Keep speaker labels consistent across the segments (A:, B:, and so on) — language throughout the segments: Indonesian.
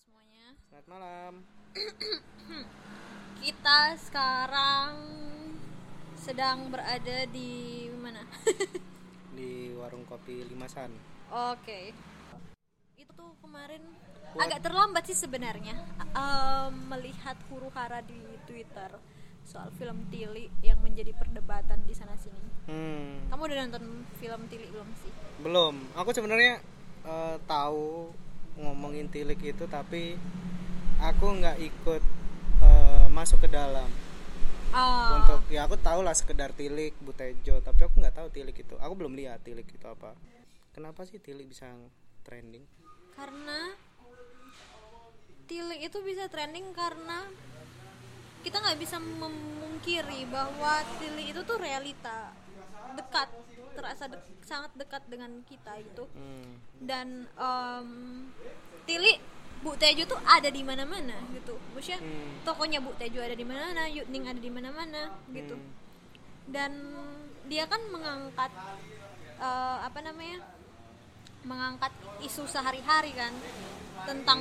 A: semuanya.
B: Selamat malam.
A: Kita sekarang sedang berada di mana?
B: Di warung kopi Limasan.
A: Oke. Itu tuh kemarin agak terlambat sih sebenarnya melihat huru-hara di Twitter soal film Tili yang menjadi perdebatan di sana sini. Kamu udah nonton film Tili belum sih?
B: Belum. Aku sebenarnya tahu ngomongin Tilik itu, tapi aku nggak ikut masuk ke dalam. Untuk ya aku tahu lah sekedar Tilik, Butejo, tapi aku nggak tahu Tilik itu. Aku belum lihat Tilik itu apa. Kenapa sih Tilik bisa trending?
A: Karena Tilik itu bisa trending karena kita nggak bisa memungkiri bahwa Tilik itu tuh realita dekat, terasa sangat dekat dengan kita gitu. Dan Tilik Bu Tejo tuh ada di mana-mana gitu. Maksudnya tokonya Bu Tejo ada di mana-mana, Yutning ada di mana-mana gitu. Dan dia kan mengangkat mengangkat isu sehari-hari kan tentang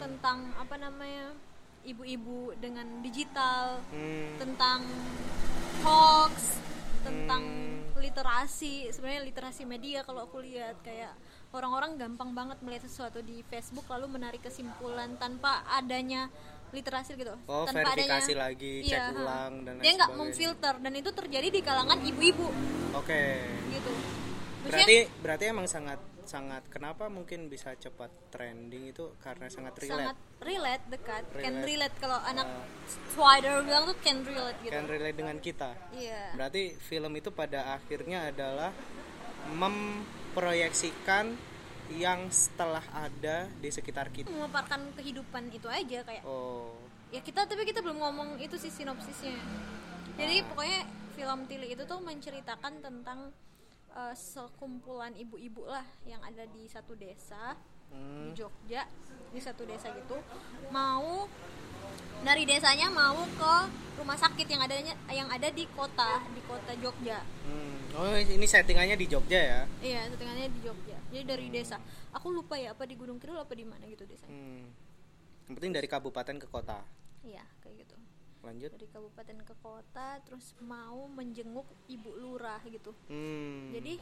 A: ibu-ibu dengan digital, tentang hoax, tentang literasi. Sebenarnya literasi media, kalau aku lihat kayak orang-orang gampang banget melihat sesuatu di Facebook lalu menarik kesimpulan tanpa adanya literasi gitu. Tanpa
B: verifikasi
A: adanya
B: lagi, cek ulang dan lain
A: dia nggak
B: sebagainya.
A: memfilter, dan itu terjadi di kalangan ibu-ibu.
B: Oke.
A: Gitu. Maksudnya,
B: Berarti emang sangat kenapa mungkin bisa cepat trending itu karena sangat
A: relate, dekat. Can
B: Relate.
A: relate, kalau anak Twitter bilang tuh can relate gitu.
B: can relate dengan kita.
A: Iya.
B: Berarti film itu pada akhirnya adalah memproyeksikan yang setelah ada di sekitar kita.
A: Memaparkan kehidupan itu aja kayak. Ya tapi kita belum ngomong itu sih sinopsisnya. Jadi pokoknya film Tili itu tuh menceritakan tentang sekumpulan ibu-ibu lah yang ada di satu desa di Jogja, di satu desa gitu, mau dari desanya mau ke rumah sakit yang ada di kota Jogja.
B: Oh, ini settingannya di Jogja ya?
A: Iya, settingannya di Jogja. Jadi dari desa, aku lupa ya apa di Gunung Kidul apa di mana gitu desanya.
B: Yang penting dari kabupaten ke kota.
A: Iya, kayak gitu.
B: Lanjut.
A: Dari kabupaten ke kota, terus mau menjenguk ibu lurah gitu. Jadi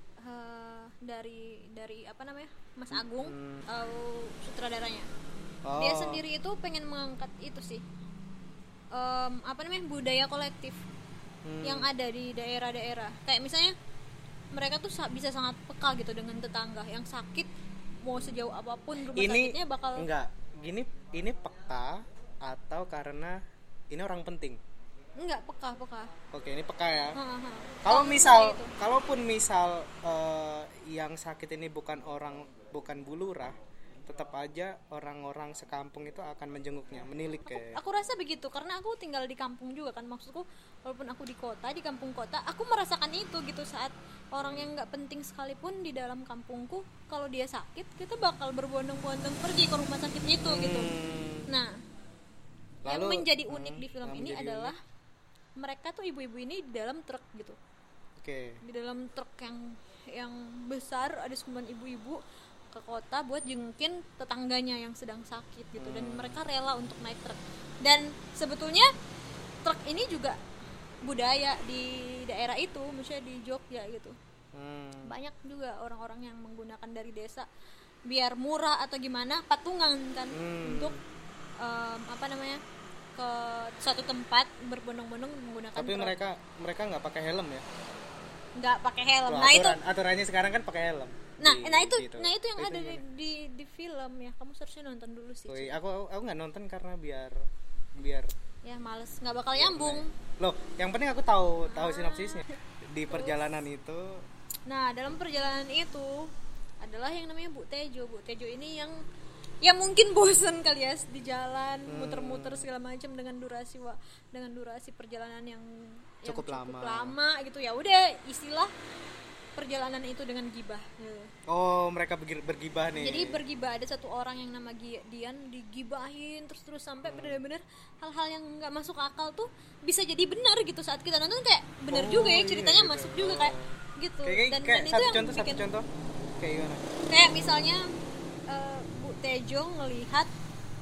A: dari Mas Agung, sutradaranya. Dia sendiri itu pengen mengangkat itu sih, budaya kolektif yang ada di daerah-daerah. Kayak misalnya mereka tuh bisa sangat peka gitu dengan tetangga yang sakit, mau sejauh apapun rumah sakitnya bakal.
B: Ini peka atau karena ini orang penting?
A: Enggak, peka.
B: Oke, ini peka ya.
A: Kalaupun
B: misal yang sakit ini bukan Bu Lurah, tetap aja orang-orang sekampung itu akan menjenguknya, menilik kayak.
A: Aku rasa begitu karena aku tinggal di kampung juga kan, maksudku walaupun aku di kampung kota, aku merasakan itu gitu. Saat orang yang nggak penting sekalipun di dalam kampungku, kalau dia sakit kita bakal berbondong-bondong pergi ke rumah sakit itu gitu. Nah, yang menjadi unik di film ini adalah mereka tuh ibu-ibu ini di dalam truk gitu. Di dalam truk yang besar, ada sekumpulan ibu-ibu ke kota buat jengukin tetangganya yang sedang sakit gitu. Dan mereka rela untuk naik truk. Dan sebetulnya truk ini juga budaya di daerah itu, misalnya di Jogja gitu. Banyak juga orang-orang yang menggunakan dari desa biar murah atau gimana, patungan kan, untuk ke suatu tempat berbondong-bondong menggunakan
B: Tapi
A: truk.
B: mereka nggak pakai helm ya?
A: Nggak pakai helm.
B: Aturannya sekarang kan pakai helm.
A: Itu yang ada di film ya. Kamu seharusnya nonton dulu sih.
B: Aku nggak nonton karena biar
A: ya males, nggak bakal nyambung.
B: Loh, yang penting aku tahu sinopsisnya. Di perjalanan itu.
A: Nah, dalam perjalanan itu adalah yang namanya Bu Tejo. Bu Tejo ini yang ya mungkin bosen kali ya di jalan, muter-muter segala macam dengan durasi perjalanan yang cukup lama gitu. Ya udah, istilah perjalanan itu dengan gibah.
B: Oh, mereka bergibah nih.
A: Jadi bergibah, ada satu orang yang nama Dian, digibahin terus sampai benar-benar hal-hal yang nggak masuk akal tuh bisa jadi benar gitu. Saat kita nonton kayak benar juga ya, ceritanya gitu. Masuk juga kayak gitu. Dan itu yang bikin
B: contoh kayak gimana?
A: Kayak misalnya Bu Tejo ngelihat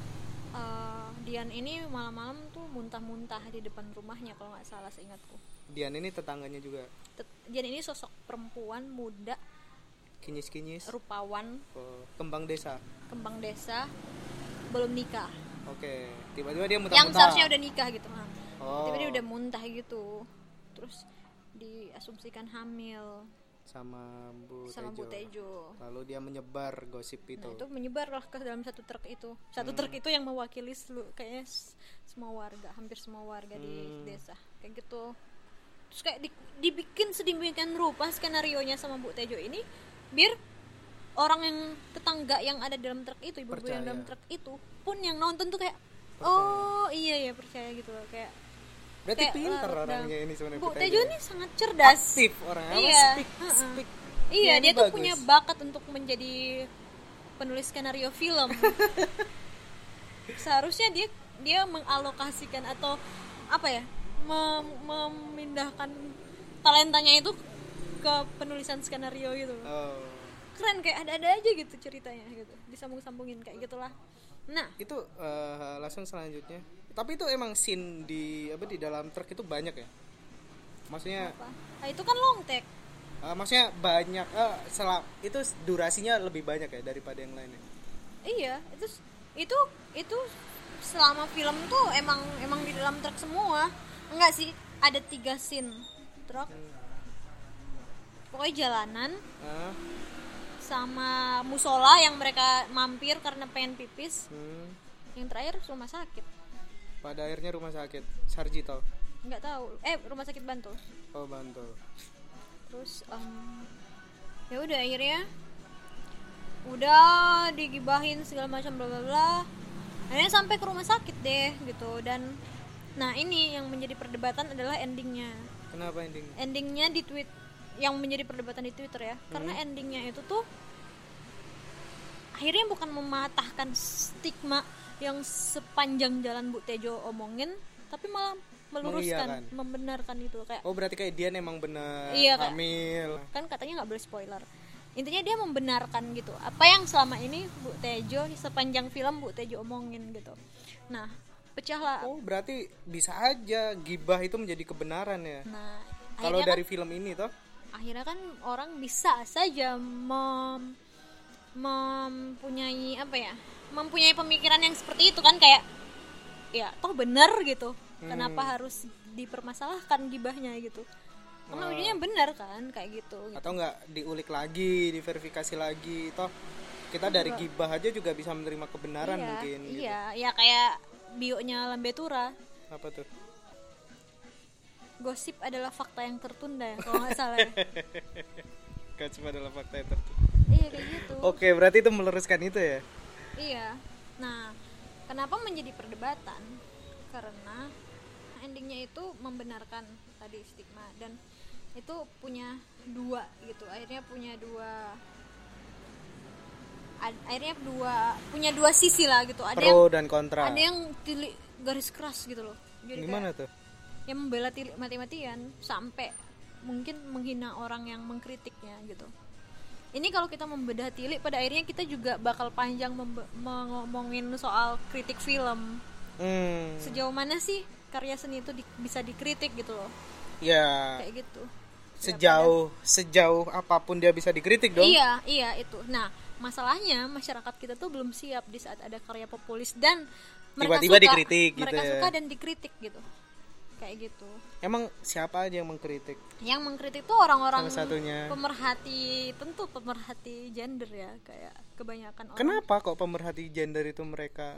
A: Dian ini malam-malam tuh muntah-muntah di depan rumahnya kalau nggak salah seingatku.
B: Dian ini tetangganya juga.
A: Dian ini sosok perempuan muda,
B: kinyis-kinyis,
A: rupawan,
B: kembang desa,
A: belum nikah.
B: Oke, tiba-tiba dia muntah-muntah.
A: Yang seharusnya udah nikah gitu. Tiba-tiba dia udah muntah gitu. Terus diasumsikan hamil
B: sama Bu
A: Tejo.
B: Lalu dia menyebar gosip itu.
A: Nah, itu menyebarlah ke dalam satu truk itu. Truk itu yang mewakili kayaknya semua warga, hampir semua warga di desa. Kayak gitu. Terus kayak dibikin sedemikian rupa skenarionya sama Bu Tejo ini biar orang yang tetangga yang ada dalam truk itu, ibu-ibu yang dalam truk itu pun yang nonton tuh kayak percaya. Iya ya percaya gitu loh, kayak
B: berarti pintar orangnya ini sebenarnya.
A: Bu Tejo ini sangat cerdas,
B: aktif orangnya.
A: Iya,
B: speak.
A: Iya, dia tuh punya bakat untuk menjadi penulis skenario film. Seharusnya dia mengalokasikan atau apa ya, memindahkan talentanya itu ke penulisan skenario gitu. Keren, kayak ada aja gitu ceritanya gitu, disambung-sambungin kayak gitulah. Nah
B: itu langsung selanjutnya. Tapi itu emang scene di dalam truk itu banyak ya? Maksudnya?
A: Nah, itu kan long take.
B: Maksudnya banyak. Itu durasinya lebih banyak ya daripada yang lainnya?
A: Iya, itu selama film tuh emang di dalam truk semua. Enggak sih, ada 3 scene truk. Pokoknya jalanan. Sama musola yang mereka mampir karena pengen pipis. Yang terakhir rumah sakit.
B: Pada akhirnya rumah sakit Sarjito.
A: Nggak tahu. Rumah sakit Bantul.
B: Oh, Bantul.
A: Terus ya udah akhirnya udah digibahin segala macam bla bla bla. Akhirnya sampai ke rumah sakit deh gitu. Dan nah ini yang menjadi perdebatan adalah endingnya.
B: Kenapa endingnya?
A: Endingnya di tweet yang menjadi perdebatan di Twitter ya. Karena endingnya itu tuh akhirnya bukan mematahkan stigma yang sepanjang jalan Bu Tejo omongin, tapi malah meluruskan, membenarkan itu kayak.
B: Oh, berarti kayak dia emang benar hamil.
A: Kan katanya nggak boleh spoiler. Intinya dia membenarkan gitu. Apa yang selama ini Bu Tejo sepanjang film Bu Tejo omongin gitu. Nah, pecahlah.
B: Oh, berarti bisa aja gibah itu menjadi kebenaran ya.
A: Nah,
B: kalau dari film ini toh
A: akhirnya kan orang bisa saja mempunyai pemikiran yang seperti itu kan, kayak ya toh benar gitu. Kenapa harus dipermasalahkan gibahnya gitu? Karena ujungnya benar kan kayak gitu.
B: Atau enggak diulik lagi, diverifikasi lagi, toh kita dari gibah aja juga bisa menerima kebenaran mungkin.
A: Iya, gitu. Ya kayak bionya Lambetura.
B: Apa tuh?
A: Gosip adalah fakta yang tertunda ya kalau nggak salah ya.
B: Gosip adalah fakta yang tertunda.
A: Iya kayak gitu.
B: Oke, berarti itu meluruskan itu ya.
A: Iya. Nah, kenapa menjadi perdebatan? Karena endingnya itu membenarkan tadi stigma dan itu punya dua gitu. Akhirnya punya dua sisi lah gitu. Ada
B: pro dan kontra.
A: Ada yang tilik garis keras gitu loh. Jadi
B: gimana tuh?
A: Yang membela tilik mati-matian sampai mungkin menghina orang yang mengkritiknya gitu. Ini kalau kita membedah tilik, pada akhirnya kita juga bakal panjang ngomongin soal kritik film. Sejauh mana sih karya seni itu bisa dikritik gitu loh?
B: Ya.
A: Kayak gitu.
B: Sejauh apapun dia bisa dikritik dong.
A: Iya itu. Nah, masalahnya masyarakat kita tuh belum siap di saat ada karya populis dan
B: tiba-tiba dikritik gitu.
A: Mereka suka dan dikritik gitu. Kayak gitu.
B: Emang siapa aja yang mengkritik?
A: Yang mengkritik tuh orang-orang pemerhati gender ya, kayak kebanyakan orang.
B: Kenapa kok pemerhati gender itu mereka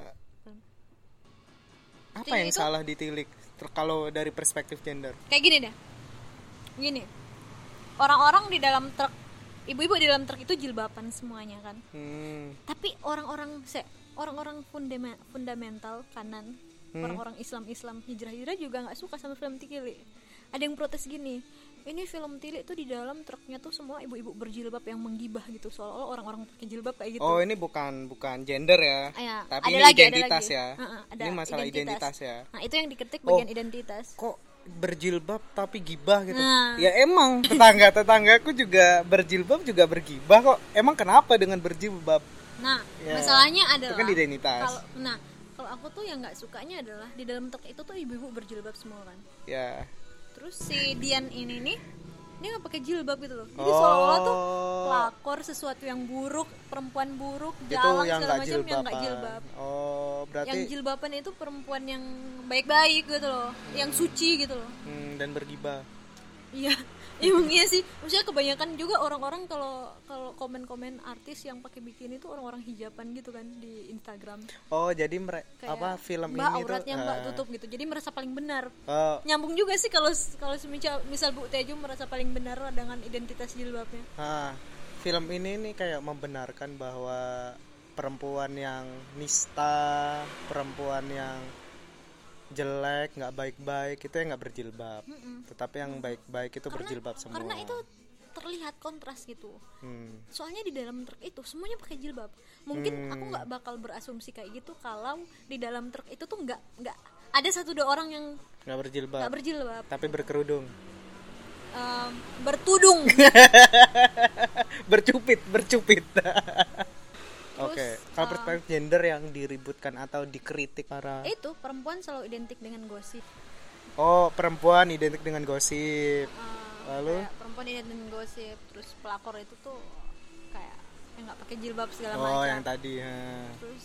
B: apa yang salah ditilik kalau dari perspektif gender?
A: Kayak gini deh. Gini. Orang-orang di dalam truk, ibu-ibu di dalam truk itu jilbaban semuanya kan. Tapi orang-orang fundamental kanan, orang-orang Islam hijrah juga nggak suka sama film Tilik. Ada yang protes gini, ini film Tilik tuh di dalam truknya tuh semua ibu-ibu berjilbab yang menggibah gitu, seolah-olah orang-orang pakai jilbab kayak gitu.
B: Oh, ini bukan gender ya, tapi ini identitas ya. Ini masalah identitas ya.
A: Nah, itu yang dikritik bagian identitas.
B: Kok berjilbab tapi gibah gitu? Ya emang tetanggaku juga berjilbab juga bergibah kok. Emang kenapa dengan berjilbab?
A: Nah, masalahnya adalah
B: itu kan identitas.
A: Kalau aku tuh yang nggak sukanya adalah di dalam truk itu tuh ibu-ibu berjilbab semua kan.
B: Ya.
A: Terus si Dian ini nih, dia nggak pakai jilbab gitu loh. Jadi seolah-olah tuh pelakor, sesuatu yang buruk, perempuan buruk, jalan segala macam yang nggak jilbab.
B: Oh, berarti
A: yang jilbaban itu perempuan yang baik-baik gitu loh, yang suci gitu loh.
B: Dan bergibah.
A: Iya, emang iya sih. Maksudnya kebanyakan juga orang-orang kalau komen-komen artis yang pakai bikini itu orang-orang hijaban gitu kan di Instagram.
B: Oh, jadi film
A: mbak
B: ini
A: auratnya
B: tuh
A: mbak tutup gitu. Jadi merasa paling benar.
B: Oh.
A: Nyambung juga sih kalau misal Bu Tejo merasa paling benar dengan identitas jilbabnya.
B: Film ini nih kayak membenarkan bahwa perempuan yang nista, perempuan yang jelek, nggak baik-baik itu yang nggak berjilbab. Tetapi yang baik-baik itu berjilbab semua.
A: Karena itu terlihat kontras gitu. Soalnya di dalam truk itu semuanya pakai jilbab. Mungkin aku nggak bakal berasumsi kayak gitu kalau di dalam truk itu tuh nggak ada 1-2 orang yang
B: nggak berjilbab. Tapi berkerudung.
A: Bertudung.
B: bercupit. Oke. Kalau perspektif gender yang diributkan atau dikritik para
A: itu perempuan selalu identik dengan gosip.
B: Oh, perempuan identik dengan gosip. Lalu
A: perempuan identik dengan gosip, terus pelakor itu tuh kayak yang nggak pakai jilbab segala macam.
B: Oh, yang tadi.
A: Terus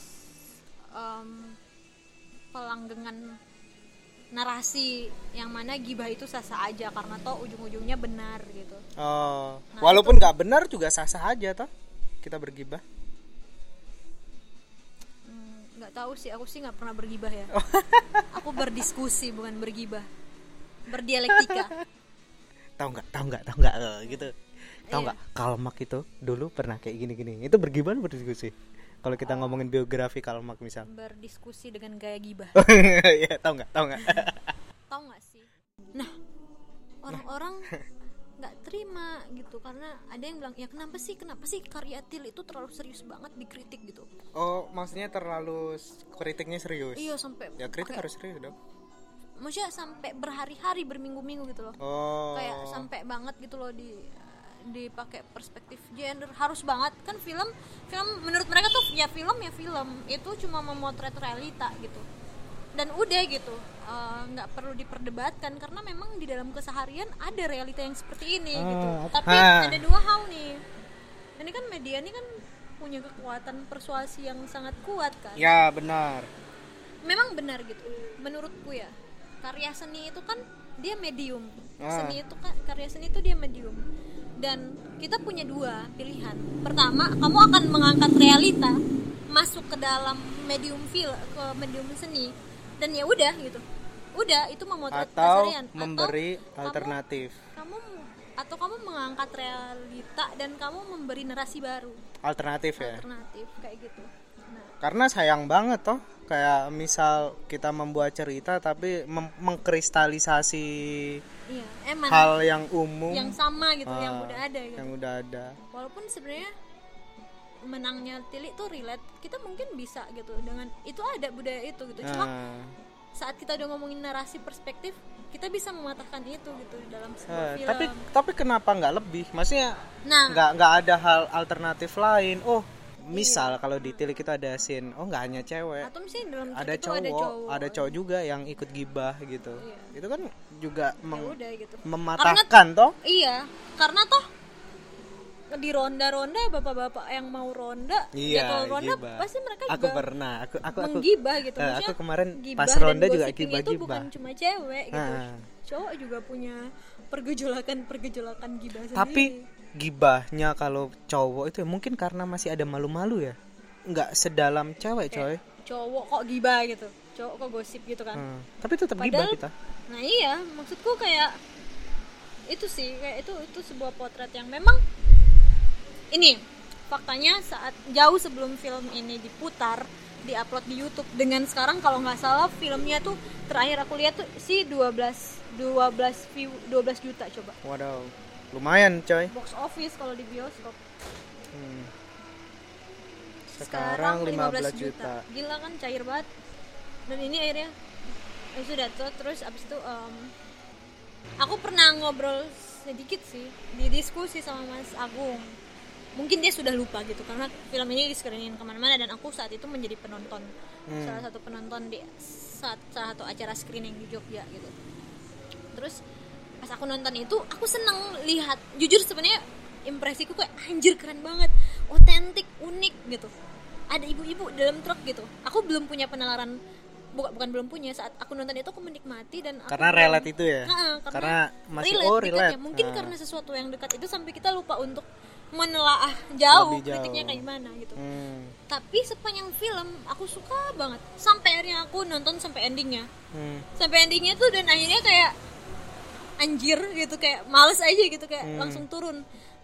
A: pelanggengan narasi yang mana gibah itu sah-sah aja karena toh ujung-ujungnya benar gitu.
B: Oh, walaupun nggak benar juga sah-sah aja toh kita bergibah.
A: Nggak tahu sih, aku sih nggak pernah bergibah ya. Aku berdiskusi bukan bergibah, berdialektika.
B: Tahu nggak gitu. Tahu nggak Kalmak itu dulu pernah kayak gini itu bergibah berdiskusi. Kalau kita ngomongin biografi Kalmak misal,
A: berdiskusi dengan gaya gibah.
B: Ya, tahu nggak
A: Tahu nggak sih. Nah, orang-orang nggak terima gitu karena ada yang bilang ya kenapa sih karya Til itu terlalu serius banget dikritik gitu.
B: Oh, maksudnya terlalu kritiknya serius.
A: Iya, sampai
B: ya kritik harus serius dong.
A: Maksudnya sampai berhari-hari, berminggu-minggu gitu loh. Kayak sampai banget gitu loh dipakai perspektif gender, harus banget kan film menurut mereka tuh ya film itu cuma memotret realita gitu. Dan udah gitu, nggak perlu diperdebatkan karena memang di dalam keseharian ada realita yang seperti ini gitu. Tapi ada 2 hal nih. Ini kan media ini kan punya kekuatan persuasi yang sangat kuat kan.
B: Ya benar.
A: Memang benar gitu. Menurutku ya, karya seni itu kan dia medium. Karya seni itu dia medium. Dan kita punya 2 pilihan. Pertama, kamu akan mengangkat realita masuk ke dalam medium ke medium seni. Dan ya udah gitu, itu memotret keseharian.
B: Atau memberi alternatif.
A: Kamu mengangkat realita dan kamu memberi narasi baru.
B: Alternatif
A: kayak gitu. Nah,
B: karena sayang banget toh, kayak misal kita membuat cerita tapi mengkristalisasi hal yang umum,
A: yang sama gitu, yang udah ada gitu.
B: Yang udah ada.
A: Walaupun sebenarnya menangnya Tilik tuh relate, kita mungkin bisa gitu dengan itu, ada budaya itu gitu. Cuma saat kita udah ngomongin narasi perspektif, kita bisa mematahkan itu gitu dalam sebuah film.
B: Tapi kenapa nggak lebih? Maksudnya nggak ada hal alternatif lain. Oh, misal kalau di Tilik kita ada scene, nggak hanya cewek,
A: atau misalnya dalam
B: ada cowok juga yang ikut gibah gitu. Itu kan juga
A: gitu.
B: mematahkan toh.
A: Iya, karena toh di ronda-ronda bapak-bapak yang mau ronda, ronda
B: gibah.
A: Pasti mereka
B: juga aku
A: menggibah gitu.
B: Aku kemarin pas ronda juga gibah.
A: Itu bukan cuma cewek gitu. Cowok juga punya pergejolakan gibah sendiri.
B: Tapi gibahnya kalau cowok itu mungkin karena masih ada malu-malu ya. Enggak sedalam cewek, coy.
A: Cowok kok gibah gitu. Cowok kok gosip gitu kan.
B: Tapi tetap gibah kita.
A: Nah, iya, maksudku kayak itu sih, kayak itu sebuah potret yang memang ini faktanya saat jauh sebelum film ini diputar, diupload di YouTube, dengan sekarang kalau nggak salah filmnya tuh terakhir aku lihat tuh sih 12 juta coba.
B: Waduh, lumayan coy.
A: Box office kalau di bioskop.
B: Sekarang 15 juta.
A: Gila kan, cair banget. Dan ini akhirnya sudah tuh, terus abis itu aku pernah ngobrol sedikit sih di diskusi sama Mas Agung. mungkin dia sudah lupa gitu karena film ini di-screenin kemana-mana dan aku saat itu menjadi penonton, salah satu penonton di salah satu acara screening di Jogja gitu. Terus pas aku nonton itu aku seneng lihat, jujur sebenarnya impresiku kayak anjir keren banget, otentik, unik gitu. Ada ibu-ibu dalam truk gitu. Aku belum punya penalaran, bukan belum punya, saat aku nonton itu aku menikmati dan aku
B: karena relate itu ya.
A: karena
B: masih
A: relate. Mungkin karena sesuatu yang dekat itu sampai kita lupa untuk menelaah jauh kritiknya kayak gimana gitu. Tapi sepanjang film aku suka banget sampai akhirnya aku nonton sampai endingnya. Sampai endingnya tuh dan akhirnya kayak anjir gitu, kayak males aja gitu, kayak langsung turun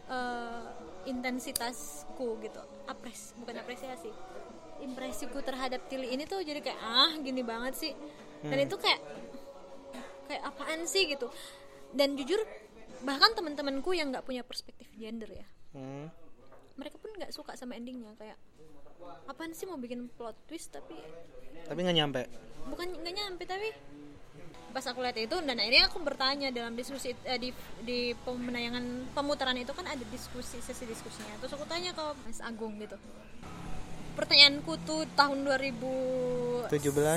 A: intensitasku gitu. Bukan apresiasi, impresiku terhadap Tilly ini tuh jadi kayak gini banget sih. Dan itu kayak apaan sih gitu. Dan jujur bahkan teman-temanku yang nggak punya perspektif gender ya, mereka pun nggak suka sama endingnya, kayak apaan sih mau bikin plot twist tapi
B: nggak nyampe.
A: Bukan nggak nyampe, tapi pas aku lihat itu dan akhirnya aku bertanya dalam diskusi di pemenayangan pemutaran itu kan ada sesi diskusinya. Terus aku tanya ke Mas Agung gitu, pertanyaanku tuh tahun 2019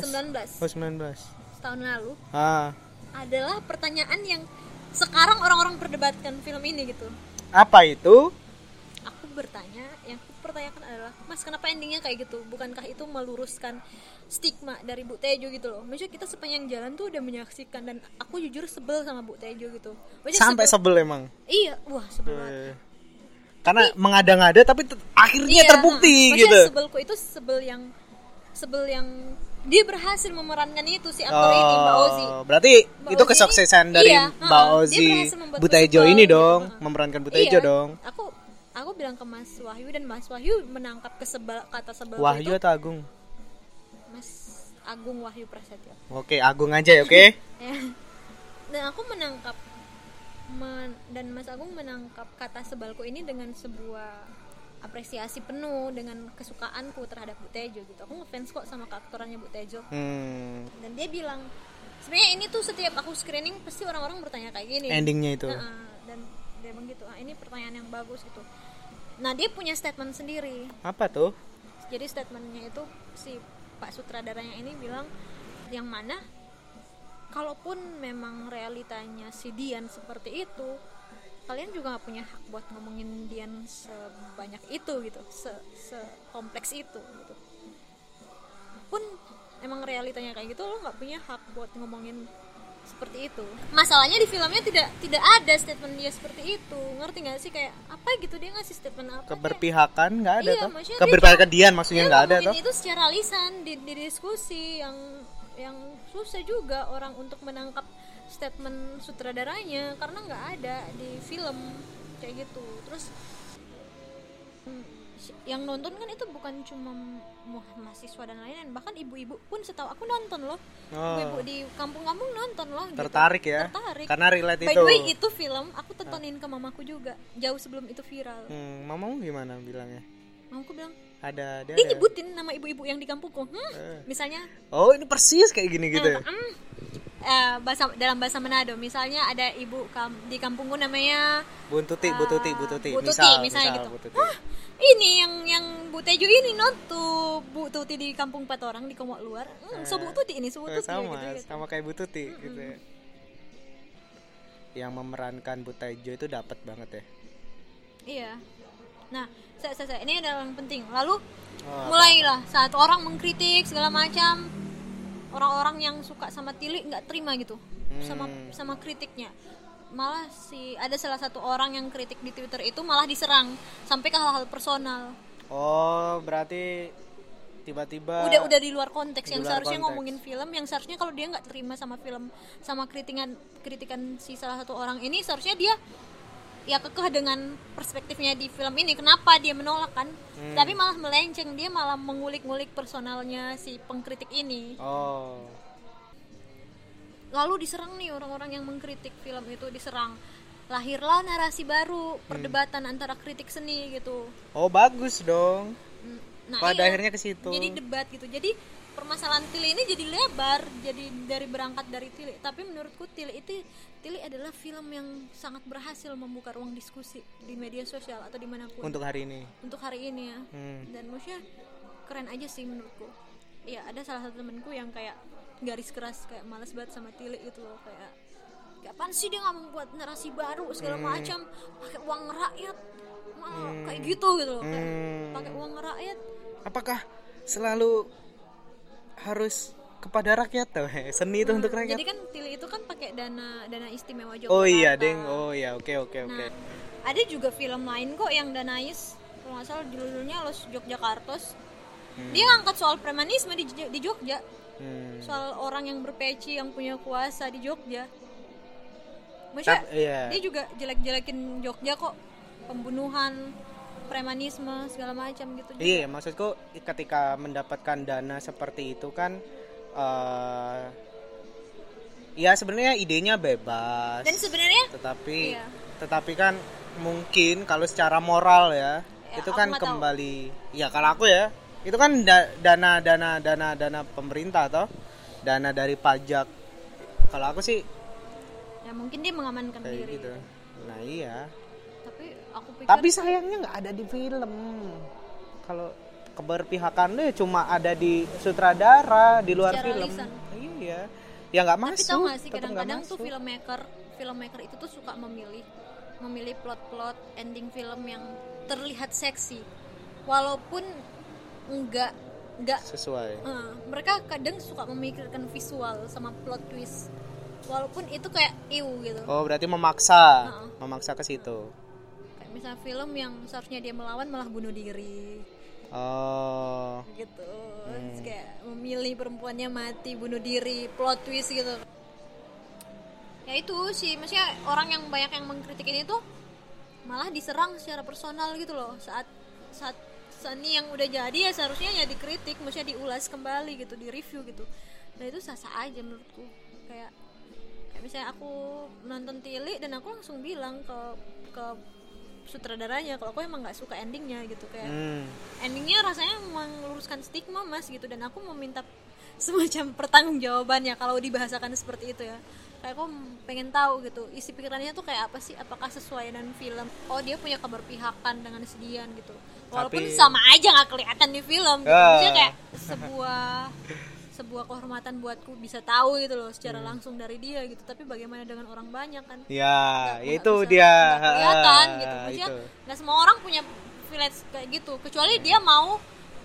A: tahun lalu adalah pertanyaan yang sekarang orang-orang perdebatkan film ini gitu.
B: Apa itu?
A: Aku bertanya, yang aku pertanyakan adalah, Mas kenapa endingnya kayak gitu? Bukankah itu meluruskan stigma dari Bu Tejo gitu loh? Maksudnya kita sepanjang jalan tuh udah menyaksikan, dan aku jujur sebel sama Bu Tejo gitu. Maksudnya
B: sampai sebel emang?
A: Iya, wah sebel banget.
B: Karena mengada-ngada tapi akhirnya terbukti gitu.
A: Sebelku itu sebel yang dia berhasil memerankan itu si aktor ini, Mbak Ozi.
B: Berarti itu kesuksesan dari Mbak Ozi Bu Tejo ini dong, memerankan Bu Tejo dong.
A: Aku bilang ke Mas Wahyu dan Mas Wahyu menangkap kata sebel
B: Wahyu
A: itu.
B: atau Agung?
A: Mas Agung Wahyu Prasetyo.
B: Oke, Agung aja ya, oke.
A: Dan aku menangkap dan Mas Agung menangkap kata sebalku ini dengan sebuah apresiasi penuh, dengan kesukaanku terhadap Bu Tejo gitu. Aku ngefans kok sama karakternya Bu Tejo. Dan dia bilang sebenarnya ini tuh setiap aku screening pasti orang-orang bertanya kayak gini
B: endingnya itu.
A: Dan dia bilang gitu, ini pertanyaan yang bagus gitu. Nah dia punya statement sendiri.
B: Apa tuh?
A: Jadi statementnya itu si Pak sutradaranya ini bilang yang mana kalaupun memang realitanya si Dian seperti itu, kalian juga gak punya hak buat ngomongin Dian sebanyak itu gitu, sekompleks itu gitu. Pun emang realitanya kayak gitu, lo gak punya hak buat ngomongin seperti itu. Masalahnya di filmnya tidak ada statement dia seperti itu. Ngerti gak sih, kayak apa gitu, dia ngasih statement apa?
B: Keberpihakan nggak ada
A: iya,
B: tuh. Keberpihakan Dian maksudnya nggak ada tuh.
A: Itu secara lisan di diskusi yang susah juga orang untuk menangkap statement sutradaranya karena nggak ada di film kayak gitu. Terus yang nonton kan itu bukan cuma mahasiswa dan lain-lain, bahkan ibu-ibu pun setahu aku nonton loh. Ibu-ibu di kampung-kampung nonton loh.
B: Tertarik gitu. Tertarik. Karena relate
A: itu. By the way itu film aku tontonin ke mamaku juga jauh sebelum itu viral.
B: Mamamu gimana bilangnya?
A: Mamaku bilang
B: dia
A: nyebutin nama ibu-ibu yang di kampungku. Misalnya
B: ini persis kayak gini gitu.
A: Dalam bahasa Manado misalnya ada ibu di kampungku namanya
B: Bu Tuti
A: misalnya gitu. Ini yang Bu Tejo ini tuh Bu Tuti di kampung 4 orang di Komok Luar. So Bu Tuti ini
B: sama kayak Bu Tuti gitu ya. Yang memerankan Bu Tejo itu dapat banget ya.
A: Iya. Nah, ini adalah yang penting. Lalu mulailah saat orang mengkritik segala macam, orang-orang yang suka sama Tilly nggak terima gitu sama kritiknya. Malah ada salah satu orang yang kritik di Twitter itu malah diserang sampai ke hal-hal personal.
B: Berarti tiba-tiba
A: udah di luar konteks yang seharusnya ngomongin film, yang seharusnya kalau dia nggak terima sama film, sama kritikan si salah satu orang ini, seharusnya dia ya kekeh dengan perspektifnya di film ini. Kenapa dia menolak kan? Tapi malah melenceng, dia malah mengulik-ngulik personalnya si pengkritik ini. Lalu diserang nih orang-orang yang mengkritik film itu, diserang. Lahirlah narasi baru, perdebatan antara kritik seni gitu.
B: Bagus dong.
A: Nah,
B: pada akhirnya ke situ.
A: Jadi debat gitu. Jadi permasalahan Tili ini jadi lebar, jadi dari berangkat dari Tili. Tapi menurutku Tili adalah film yang sangat berhasil membuka ruang diskusi di media sosial atau dimanapun
B: untuk hari ini
A: ya. Dan maksudnya keren aja sih menurutku. Ya ada salah satu temenku yang kayak garis keras, kayak malas banget sama Tili itu loh, kayak apaan sih dia nggak membuat narasi baru segala macam, pakai uang rakyat malah kayak gitu loh, kayak pakai uang rakyat.
B: Apakah selalu harus kepada rakyat tuh? Seni itu untuk rakyat.
A: Jadi kan Tili itu kan pakai dana istimewa Yogyakarta.
B: Oh iya, deng. Oh iya, oke.
A: Nah, ada juga film lain kok yang danais, kalau nggak salah judulnya Los Yogyakartos. Dia ngangkat soal premanisme di Jogja. Soal orang yang berpeci yang punya kuasa di Jogja. Maksudnya dia juga jelek-jelekin Jogja kok, pembunuhan, premanisme segala macam gitu.
B: Iya, maksudku ketika mendapatkan dana seperti itu kan, ya sebenarnya idenya bebas.
A: Dan sebenarnya,
B: tetapi kan mungkin kalau secara moral ya itu kan kembali, ya kalau aku ya itu kan dana pemerintah atau dana dari pajak. Kalau aku sih
A: ya mungkin dia mengamankan diri
B: gitu. Nah iya,
A: tapi
B: sayangnya nggak ada di film. Kalau keberpihakan lu cuma ada di sutradara, di luar film
A: lisan.
B: Iya ya nggak masuk.
A: Tapi tau nggak sih, kadang-kadang tuh filmmaker itu tuh suka memilih plot ending film yang terlihat seksi walaupun enggak
B: sesuai.
A: Mereka kadang suka memikirkan visual sama plot twist walaupun itu kayak gitu.
B: Oh berarti memaksa ke situ.
A: Kayak misalnya film yang seharusnya dia melawan malah bunuh diri.
B: Oh
A: gitu. Terus kayak memilih perempuannya mati, bunuh diri, plot twist gitu. Ya itu sih, maksudnya orang yang banyak yang mengkritik ini tuh malah diserang secara personal gitu loh. Saat seni yang udah jadi ya seharusnya ya dikritik, maksudnya diulas kembali gitu, di review gitu. Dan itu sah-sah aja menurutku. Kayak misalnya aku nonton Tili dan aku langsung bilang ke sutradaranya kalau aku emang nggak suka endingnya gitu, kayak endingnya rasanya meluruskan stigma mas gitu, dan aku meminta semacam pertanggungjawabannya kalau dibahasakan seperti itu ya. Kayak aku pengen tahu gitu isi pikirannya tuh kayak apa sih, apakah sesuai dengan film. Oh dia punya keberpihakan dengan Sedian gitu, walaupun sama aja nggak kelihatan di film gitu. Maksudnya kayak sebuah kehormatan buatku bisa tahu gitu loh secara langsung dari dia gitu. Tapi bagaimana dengan orang banyak kan?
B: Ya, itu dia.
A: Kelihatan gitu. Maksudnya nggak semua orang punya privilege kayak gitu. Kecuali dia mau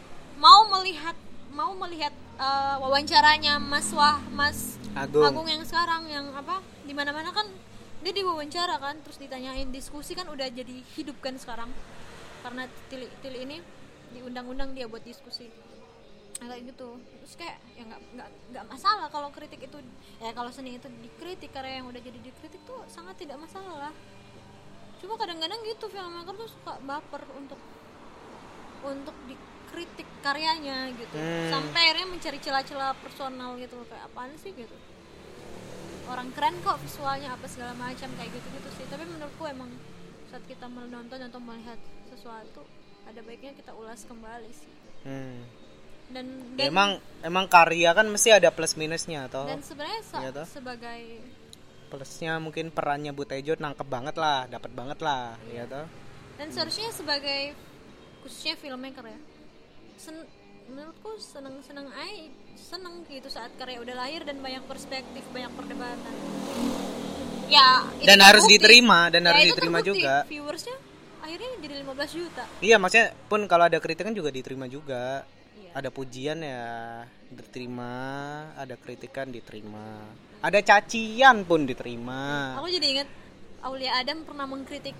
A: melihat wawancaranya Mas Agung yang sekarang yang di mana-mana kan dia diwawancara kan, terus ditanyain, diskusi kan udah jadi hidup kan sekarang. Karena Tili ini diundang-undang dia buat diskusi. Kayak gitu. Terus kayak ya nggak masalah kalau kritik itu, ya kalau seni itu dikritik, karya yang udah jadi dikritik tuh sangat tidak masalah. Cuma kadang-kadang gitu filmmaker tuh suka baper untuk dikritik karyanya gitu, sampai akhirnya mencari celah-celah personal gitu, kayak apaan sih gitu, orang keren kok visualnya apa segala macam kayak gitu sih. Tapi menurutku emang saat kita menonton atau melihat sesuatu ada baiknya kita ulas kembali sih. Dan
B: emang karya kan mesti ada plus minusnya toh.
A: Dan sebenarnya sebagai
B: plusnya mungkin perannya Bu Tejo nangkep banget lah, dapat banget lah, ya toh.
A: Dan seharusnya sebagai khususnya filmmaker ya, menurutku seneng gitu saat karya udah lahir dan banyak perspektif, banyak perdebatan. Ya
B: dan harus diterima juga.
A: Viewersnya akhirnya jadi 15 juta.
B: Iya, maksudnya pun kalau ada kritikan juga diterima juga. Ada pujian ya diterima, ada kritikan diterima, ada cacian pun diterima.
A: Aku jadi ingat Aulia Adam pernah mengkritik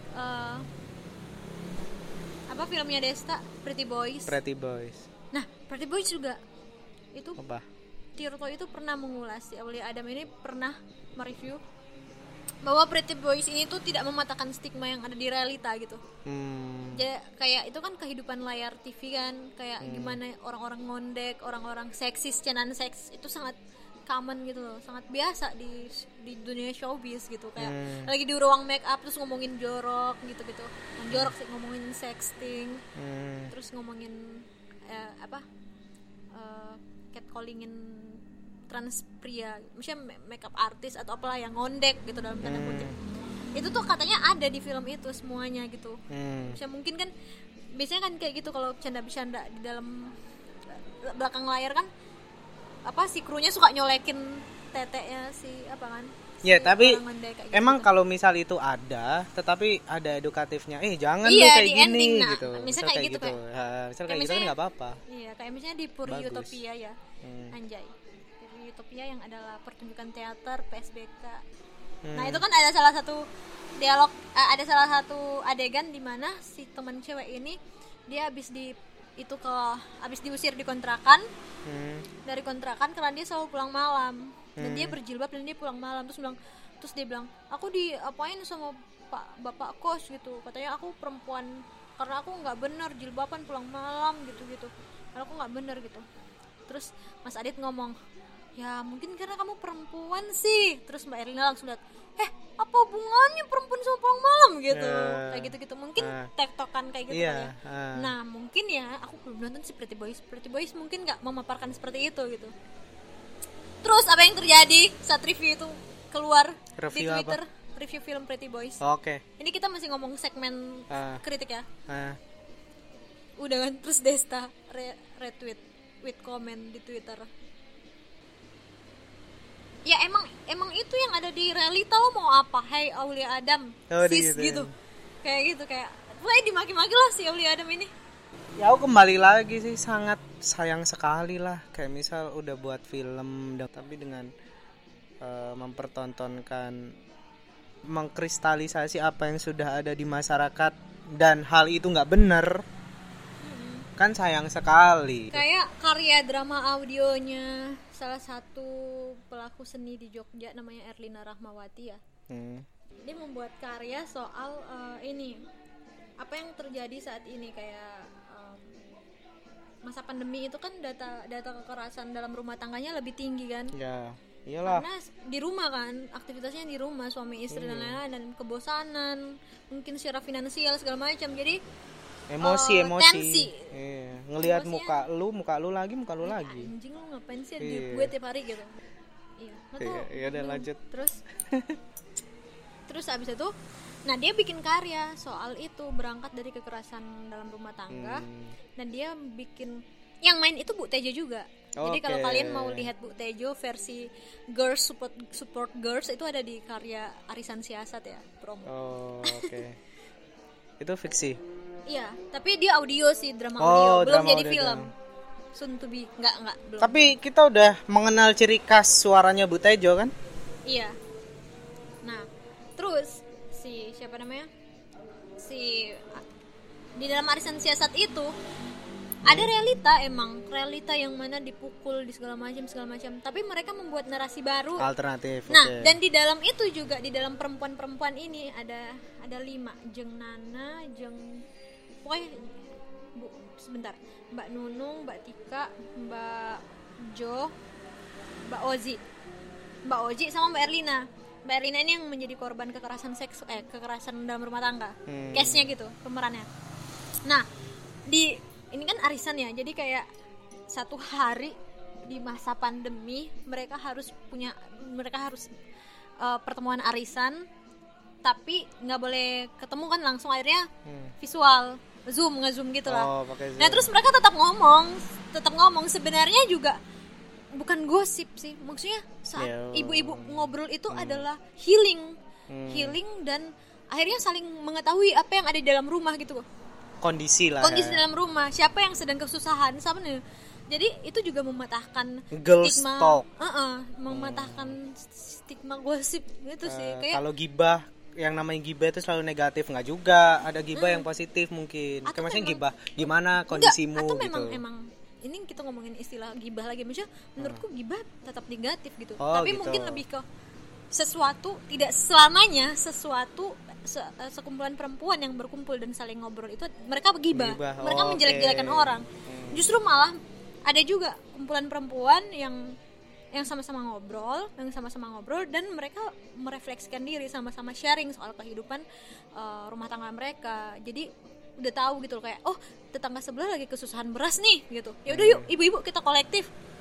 A: filmnya Desta, Pretty Boys. Nah, Pretty Boys juga itu apa? Tirto itu pernah mengulas, si Aulia Adam ini pernah mereview bahwa Pretty Boys ini tuh tidak mematahkan stigma yang ada di realita gitu. Jadi kayak itu kan kehidupan layar TV kan, kayak gimana orang-orang ngondek, orang-orang seksis, cenan seks itu sangat common gitu loh, sangat biasa di dunia showbiz gitu. Kayak lagi di ruang make up terus ngomongin jorok gitu-gitu. Jorok sih, ngomongin sexting. Terus ngomongin catcallingin trans pria, misalnya makeup artist atau apalah yang ngondek gitu dalam tanda kutip. Itu tuh katanya ada di film itu semuanya gitu. Misalnya mungkin kan biasanya kan kayak gitu kalau bercanda-bercanda di dalam belakang layar kan apa si krunya suka nyolekin teteknya si apa kan.
B: Ya, tapi
A: gitu.
B: emang kalau misal itu ada, tetapi ada edukatifnya. Jangan
A: iya,
B: kayak gini
A: ending,
B: gitu.
A: Misal kayak gitu.
B: Misal kayak gitu kan enggak apa-apa.
A: Iya, kayak misalnya di Puri Utopia ya. Anjay. Puri Utopia yang adalah pertunjukan teater PSBK. Nah, itu kan ada salah satu dialog, ada salah satu adegan di mana si teman cewek ini dia habis diusir di kontrakan. Dari kontrakan karena dia selalu pulang malam. Dan dia berjilbab dan dia pulang malam, terus dia bilang aku diapain sama bapak kos gitu, katanya aku perempuan karena aku nggak bener jilbaban pulang malam gitu karena aku nggak bener gitu. Terus Mas Adit ngomong, ya mungkin karena kamu perempuan sih. Terus Mbak Erlina langsung lihat, apa hubungannya perempuan sama pulang malam gitu, kayak gitu mungkin tektokan kayak gitu kan ya. Nah mungkin ya aku belum nonton si Pretty Boys mungkin nggak memaparkan seperti itu gitu. Terus apa yang terjadi saat review itu keluar di Twitter apa? Review film Pretty Boys.
B: Oke.
A: Ini kita masih ngomong segmen kritik ya. Udah kan, terus Desta retweet with comment di Twitter. Ya emang itu yang ada di realita, lo mau apa? Hai Aulia Adam, sis gitu. Kayak dimaki-maki lah si Aulia Adam ini.
B: Ya aku kembali lagi sih, sangat sayang sekali lah kayak misal udah buat film tapi dengan mempertontonkan, mengkristalisasi apa yang sudah ada di masyarakat dan hal itu nggak benar. Kan sayang sekali.
A: Kayak karya drama audionya salah satu pelaku seni di Jogja namanya Erlina Rahmawati ya. Dia membuat karya soal ini apa yang terjadi saat ini, kayak masa pandemi itu kan data kekerasan dalam rumah tangganya lebih tinggi kan.
B: Ya, iyalah.
A: Karena di rumah kan, aktivitasnya di rumah, suami istri dan lain-lain, dan kebosanan, mungkin secara finansial segala macam. Jadi emosi
B: tensi. Ngelihat muka lu lagi.
A: Anjing lu ngapain sih di gue tiap hari gitu.
B: Iya udah lanjut.
A: Terus abis itu dia bikin karya soal itu, berangkat dari kekerasan dalam rumah tangga. Dan dia bikin, yang main itu Bu Tejo juga. Jadi kalau kalian mau lihat Bu Tejo versi Girls Support Girls itu ada di karya Arisan Siasat ya, promo.
B: Itu fiksi.
A: Iya, tapi dia audio sih, drama audio, belum jadi film. Soon to be, enggak belum.
B: Tapi kita udah mengenal ciri khas suaranya Bu Tejo kan?
A: Iya. Nah, terus siapa namanya? Di dalam Arisan Siasat itu ada realita yang mana dipukul di segala macam, tapi mereka membuat narasi baru
B: alternatif.
A: Dan di dalam itu juga, di dalam perempuan ini ada 5, Jeng Nana, Mbak Nunung, Mbak Tika, Mbak Jo, Mbak Ozi sama Mbak Erlina. Mbak Erlina ini yang menjadi korban kekerasan kekerasan dalam rumah tangga. Case-nya gitu, pemerannya. Nah, ini kan arisan ya. Jadi kayak satu hari di masa pandemi mereka harus pertemuan arisan, tapi nggak boleh ketemu kan langsung, akhirnya visual nge-zoom gitu lah. Nah, terus mereka tetap ngomong sebenarnya juga bukan gosip sih, maksudnya saat ibu-ibu ngobrol itu adalah healing dan akhirnya saling mengetahui apa yang ada di dalam rumah gitu, kondisi dalam rumah, siapa yang sedang kesusahan sama nih. Jadi itu juga mematahkan stigma, mematahkan stigma gosip gitu sih. Kayak
B: kalau gibah, yang namanya gibah itu selalu negatif, nggak juga, ada gibah yang positif mungkin. Kayak maksudnya gibah gimana kondisimu
A: atau
B: gitu.
A: memang ini kita ngomongin istilah gibah lagi, maksudnya menurutku gibah tetap negatif gitu. Tapi gitu. Mungkin lebih ke sesuatu, tidak selamanya sesuatu sekumpulan perempuan yang berkumpul dan saling ngobrol itu mereka gibah. Mereka menjelek-jelekan orang. Justru malah ada juga kumpulan perempuan yang sama-sama ngobrol dan mereka merefleksikan diri, sama-sama sharing soal kehidupan rumah tangga mereka. Jadi udah tahu gitu loh, kayak tetangga sebelah lagi kesusahan beras nih gitu. Ya udah yuk ibu-ibu kita kolektif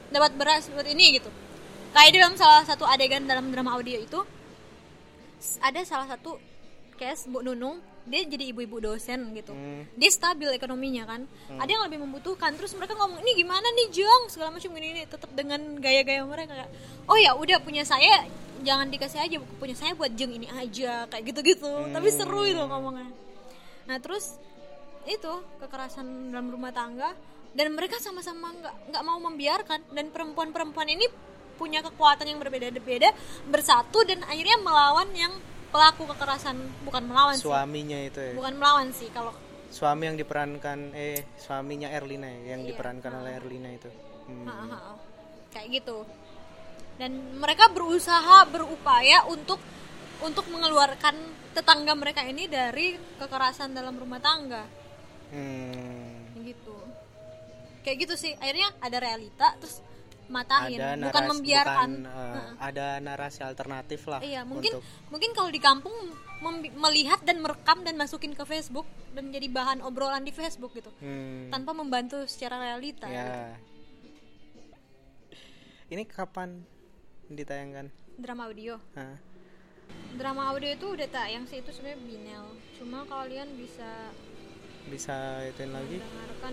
A: dapat beras buat ini gitu. Kayak dalam salah satu adegan dalam drama audio itu ada salah satu case Bu Nunung, dia jadi ibu-ibu dosen gitu. Dia stabil ekonominya kan. Ada yang lebih membutuhkan, terus mereka ngomong, "Ini gimana nih, Jong?" segala macam gini tetap dengan gaya-gaya mereka kayak, "Oh ya udah, punya saya jangan dikasih aja, punya saya buat Jeng ini aja." Kayak gitu-gitu. Tapi seru itu ngomongnya. Nah, terus itu kekerasan dalam rumah tangga, dan mereka sama-sama nggak mau membiarkan, dan perempuan-perempuan ini punya kekuatan yang berbeda-beda, bersatu dan akhirnya melawan yang pelaku kekerasan. Bukan melawan
B: suaminya
A: sih.
B: Itu ya.
A: Bukan melawan sih kalau
B: suami yang diperankan suaminya Erlina ya, yang diperankan oleh Erlina itu.
A: Kayak gitu. Dan mereka berupaya untuk mengeluarkan tetangga mereka ini dari kekerasan dalam rumah tangga. Gitu. Kayak gitu sih. Akhirnya ada realita, terus matahin, bukan membiarkan.
B: Ada narasi alternatif lah.
A: Iya, mungkin kalau di kampung melihat dan merekam dan masukin ke Facebook dan jadi bahan obrolan di Facebook gitu, tanpa membantu secara realita.
B: Ya. Ini kapan ditayangkan?
A: Drama audio. Drama audio itu udah tayang sih, itu sebenarnya Binel. Cuma kalian bisa
B: ituin lagi.
A: Dengarkan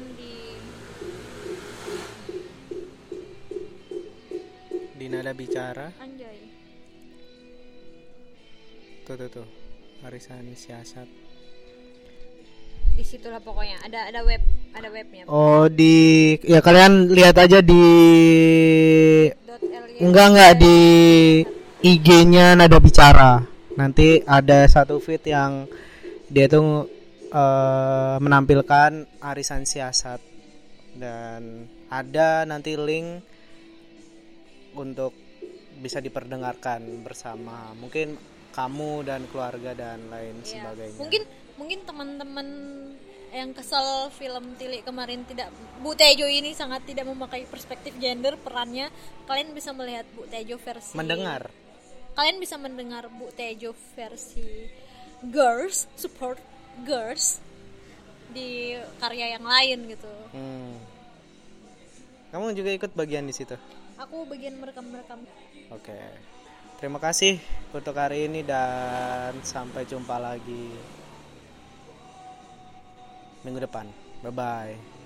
A: di
B: Nada Bicara.
A: Anjay.
B: Tuh. Arisan Siasat.
A: Disitulah pokoknya ada webnya.
B: Oh, ya kalian lihat aja di enggak di IG-nya Nada Bicara. Nanti ada satu feed yang dia tuh menampilkan Arisan Siasat, dan ada nanti link untuk bisa diperdengarkan bersama mungkin kamu dan keluarga dan lain sebagainya.
A: Mungkin teman-teman yang kesel film Tilik kemarin Bu Tejo ini sangat tidak memakai perspektif gender perannya, kalian bisa melihat Bu Tejo versi kalian bisa mendengar Bu Tejo versi girls, support girls di karya yang lain gitu.
B: Kamu juga ikut bagian di situ?
A: Aku bagian merekam.
B: Oke. Terima kasih untuk hari ini dan sampai jumpa lagi minggu depan. Bye bye.